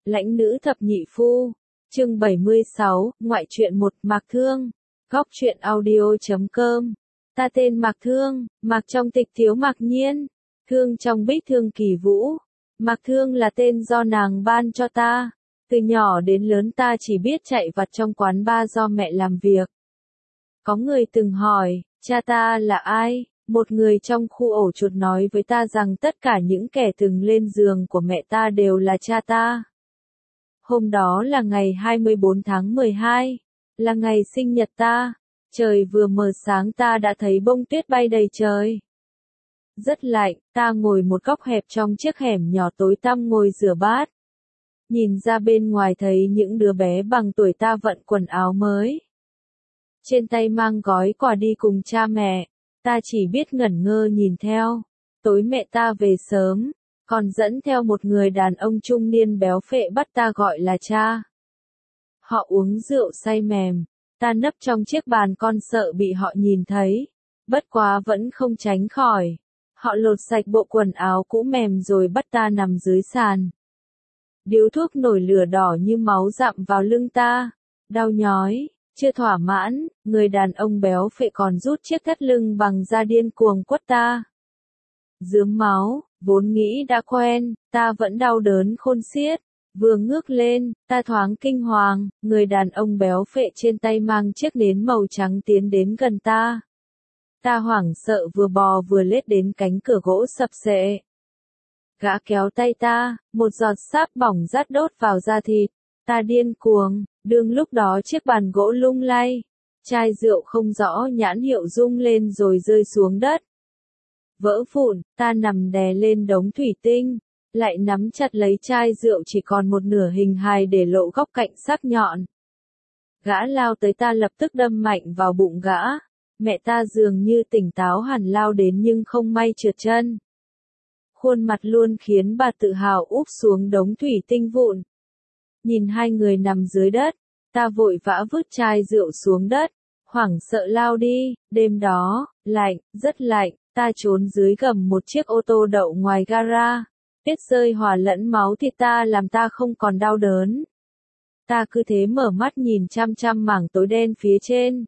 Lãnh nữ thập nhị phu. Chương 76, ngoại truyện 1, Mạc Thương. Góc truyện audio.com. Ta tên Mạc Thương, Mạc trong tịch thiếu Mạc Nhiên, Thương trong bích thương kỳ vũ. Mạc Thương là tên do nàng ban cho ta. Từ nhỏ đến lớn ta chỉ biết chạy vặt trong quán bar do mẹ làm việc. Có người từng hỏi, cha ta là ai? Một người trong khu ổ chuột nói với ta rằng tất cả những kẻ từng lên giường của mẹ ta đều là cha ta. Hôm đó là ngày 24 tháng 12, là ngày sinh nhật ta. Trời vừa mờ sáng ta đã thấy bông tuyết bay đầy trời. Rất lạnh, ta ngồi một góc hẹp trong chiếc hẻm nhỏ tối tăm ngồi rửa bát. Nhìn ra bên ngoài thấy những đứa bé bằng tuổi ta vận quần áo mới. Trên tay mang gói quà đi cùng cha mẹ, ta chỉ biết ngẩn ngơ nhìn theo. Tối mẹ ta về sớm, còn dẫn theo một người đàn ông trung niên béo phệ bắt ta gọi là cha. Họ uống rượu say mềm, ta nấp trong chiếc bàn con sợ bị họ nhìn thấy, bất quá vẫn không tránh khỏi. Họ lột sạch bộ quần áo cũ mềm rồi bắt ta nằm dưới sàn. Điếu thuốc nổi lửa đỏ như máu dặm vào lưng ta, đau nhói. Chưa thỏa mãn, người đàn ông béo phệ còn rút chiếc thắt lưng bằng da điên cuồng quất ta. Rướm máu, vốn nghĩ đã quen, ta vẫn đau đớn khôn xiết. Vừa ngước lên, ta thoáng kinh hoàng, người đàn ông béo phệ trên tay mang chiếc nến màu trắng tiến đến gần ta. Ta hoảng sợ vừa bò vừa lết đến cánh cửa gỗ sập xệ. Gã kéo tay ta, một giọt sáp bỏng rát đốt vào da thịt. Ta điên cuồng, đương lúc đó chiếc bàn gỗ lung lay. Chai rượu không rõ nhãn hiệu rung lên rồi rơi xuống đất. Vỡ vụn, ta nằm đè lên đống thủy tinh, lại nắm chặt lấy chai rượu chỉ còn một nửa hình hài để lộ góc cạnh sắc nhọn. Gã lao tới ta lập tức đâm mạnh vào bụng gã. Mẹ ta dường như tỉnh táo hẳn lao đến nhưng không may trượt chân. Khuôn mặt luôn khiến bà tự hào úp xuống đống thủy tinh vụn. Nhìn hai người nằm dưới đất, ta vội vã vứt chai rượu xuống đất, hoảng sợ lao đi. Đêm đó, lạnh, rất lạnh, ta trốn dưới gầm một chiếc ô tô đậu ngoài gara. Tuyết rơi hòa lẫn máu thịt ta làm ta không còn đau đớn. Ta cứ thế mở mắt nhìn chăm chăm mảng tối đen phía trên.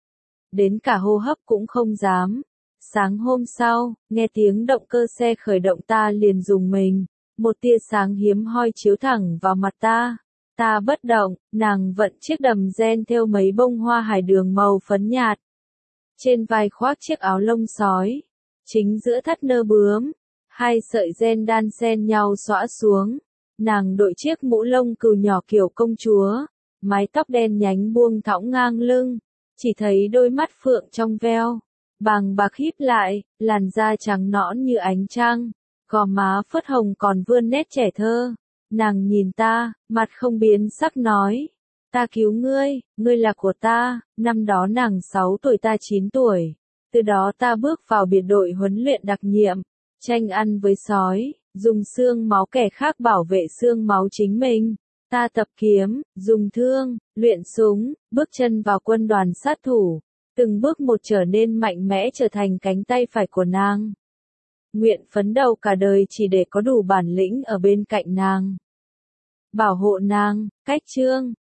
Đến cả hô hấp cũng không dám. Sáng hôm sau, nghe tiếng động cơ xe khởi động ta liền rùng mình. Một tia sáng hiếm hoi chiếu thẳng vào mặt ta. Ta bất động, nàng vận chiếc đầm ren thêu mấy bông hoa hải đường màu phấn nhạt. Trên vai khoác chiếc áo lông sói. Chính giữa thắt nơ bướm, hai sợi ren đan xen nhau xõa xuống. Nàng đội chiếc mũ lông cừu nhỏ kiểu công chúa. Mái tóc đen nhánh buông thõng ngang lưng. Chỉ thấy đôi mắt phượng trong veo. Bàng bạc híp lại, làn da trắng nõn như ánh trăng. Gò má phớt hồng còn vươn nét trẻ thơ. Nàng nhìn ta, mặt không biến sắc nói. Ta cứu ngươi, ngươi là của ta. Năm đó nàng 6 tuổi ta 9 tuổi. Từ đó ta bước vào biệt đội huấn luyện đặc nhiệm. Tranh ăn với sói, dùng xương máu kẻ khác bảo vệ xương máu chính mình. Ta tập kiếm, dùng thương, luyện súng, bước chân vào quân đoàn sát thủ. Từng bước một trở nên mạnh mẽ trở thành cánh tay phải của nàng. Nguyện phấn đấu cả đời chỉ để có đủ bản lĩnh ở bên cạnh nàng. Bảo hộ nàng. Cách chương